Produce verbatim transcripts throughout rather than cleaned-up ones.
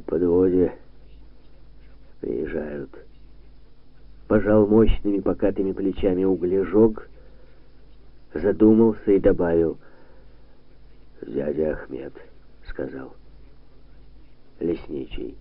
подводе приезжают. Пожал мощными покатыми плечами углежог, задумался и добавил: «Дядя Ахмед», — сказал, — «лесничий».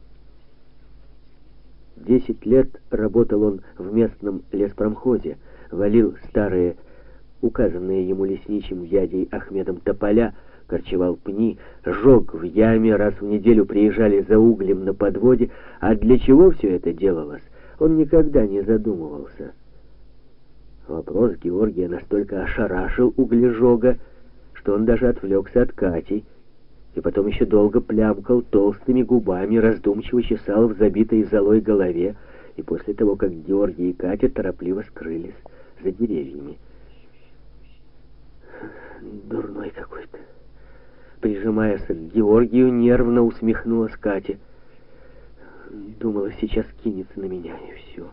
Десять лет работал он в местном леспромхозе, валил старые, указанные ему лесничим дядей Ахмедом тополя, корчевал пни, жег в яме, раз в неделю приезжали за углем на подводе, а для чего все это делалось, он никогда не задумывался. Вопрос Георгия настолько ошарашил углежога, что он даже отвлекся от Кати, и потом еще долго плямкал толстыми губами, раздумчиво чесал в забитой золой голове, и после того, как Георгий и Катя торопливо скрылись за деревьями. «Дурной какой-то!» Прижимаясь к Георгию, нервно усмехнулась Катя. «Думала, сейчас кинется на меня, и все».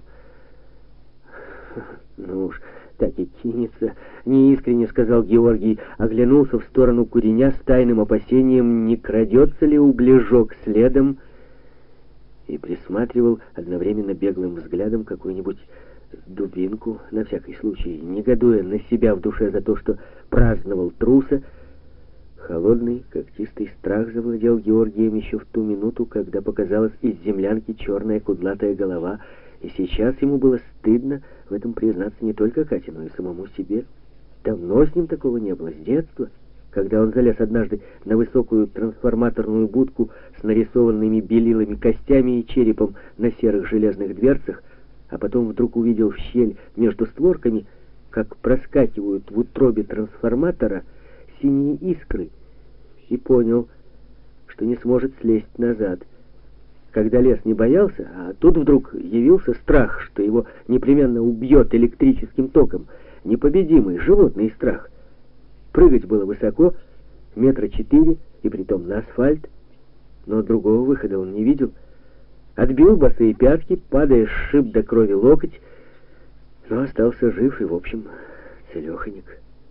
«Ну уж, так и кинется», — неискренне сказал Георгий, оглянулся в сторону куреня с тайным опасением, не крадется ли углежог следом, и присматривал одновременно беглым взглядом какую-нибудь дубинку, на всякий случай, негодуя на себя в душе за то, что праздновал труса. Холодный, когтистый страх завладел Георгием еще в ту минуту, когда показалась из землянки черная кудлатая голова, и сейчас ему было стыдно в этом признаться не только Кате, но и самому себе. Давно с ним такого не было, с детства, когда он залез однажды на высокую трансформаторную будку с нарисованными белилами костями и черепом на серых железных дверцах, а потом вдруг увидел в щель между створками, как проскакивают в утробе трансформатора синие искры, и понял, что не сможет слезть назад. Когда лес не боялся, а тут вдруг явился страх, что его непременно убьет электрическим током, непобедимый животный страх. Прыгать было высоко, метра четыре, и притом на асфальт, но другого выхода он не видел. Отбил босые пятки, падая, сшиб до крови локоть, но остался жив и, в общем, целеханик.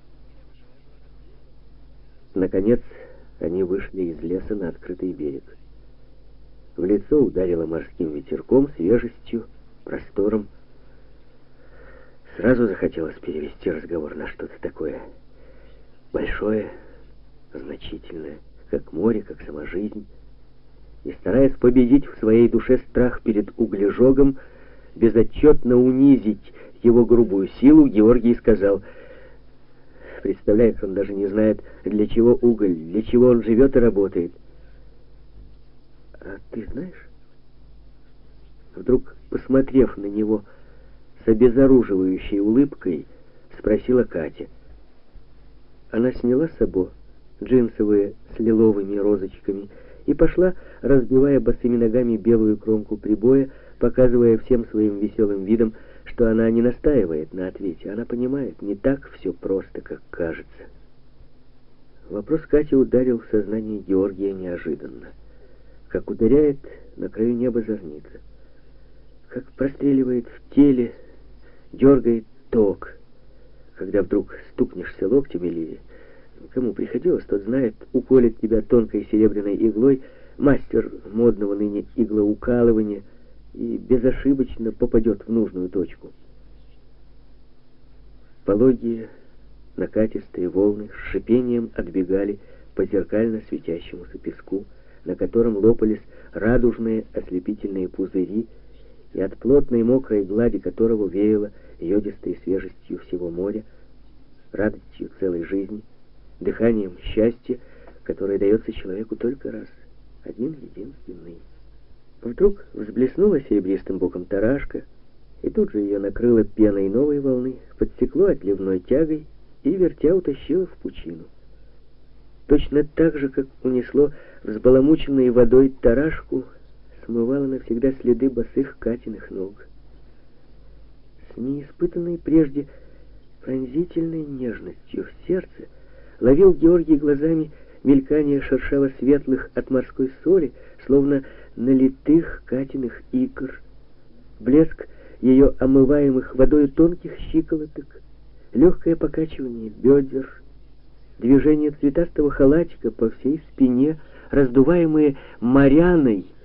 Наконец, они вышли из леса на открытый берег. В лицо ударило морским ветерком, свежестью, простором. Сразу захотелось перевести разговор на что-то такое большое, значительное, как море, как сама жизнь. И, стараясь победить в своей душе страх перед углежогом, безотчетно унизить его грубую силу, Георгий сказал: «Представляешь, он даже не знает, для чего уголь, для чего он живет и работает». «А ты знаешь?» Вдруг, посмотрев на него с обезоруживающей улыбкой, спросила Катя. Она сняла с собой джинсовые с лиловыми розочками и пошла, разбивая босыми ногами белую кромку прибоя, показывая всем своим веселым видом, что она не настаивает на ответе. Она понимает, не так все просто, как кажется. Вопрос Кати ударил в сознание Георгия неожиданно, как ударяет на краю неба зорница, как простреливает в теле, дергает ток, когда вдруг стукнешься локтем или... Кому приходилось, тот знает, уколет тебя тонкой серебряной иглой мастер модного ныне иглоукалывания и безошибочно попадет в нужную точку. Пологие, накатистые волны с шипением отбегали по зеркально светящемуся песку, на котором лопались радужные ослепительные пузыри, и от плотной мокрой глади которого веяло йодистой свежестью всего моря, радостью целой жизни, дыханием счастья, которое дается человеку только раз, один единственный. Вдруг взблеснула серебристым боком тарашка, и тут же ее накрыло пеной новой волны, подсекло отливной тягой и, вертя, утащило в пучину. Точно так же, как унесло взбаламученной водой тарашку, смывало навсегда следы босых Катиных ног. С неиспытанной прежде пронзительной нежностью в сердце ловил Георгий глазами мелькание шершаво-светлых от морской соли, словно налитых Катиных икр, блеск ее омываемых водой тонких щиколоток, легкое покачивание бедер, движение цветастого халатика по всей спине, раздуваемые моряной,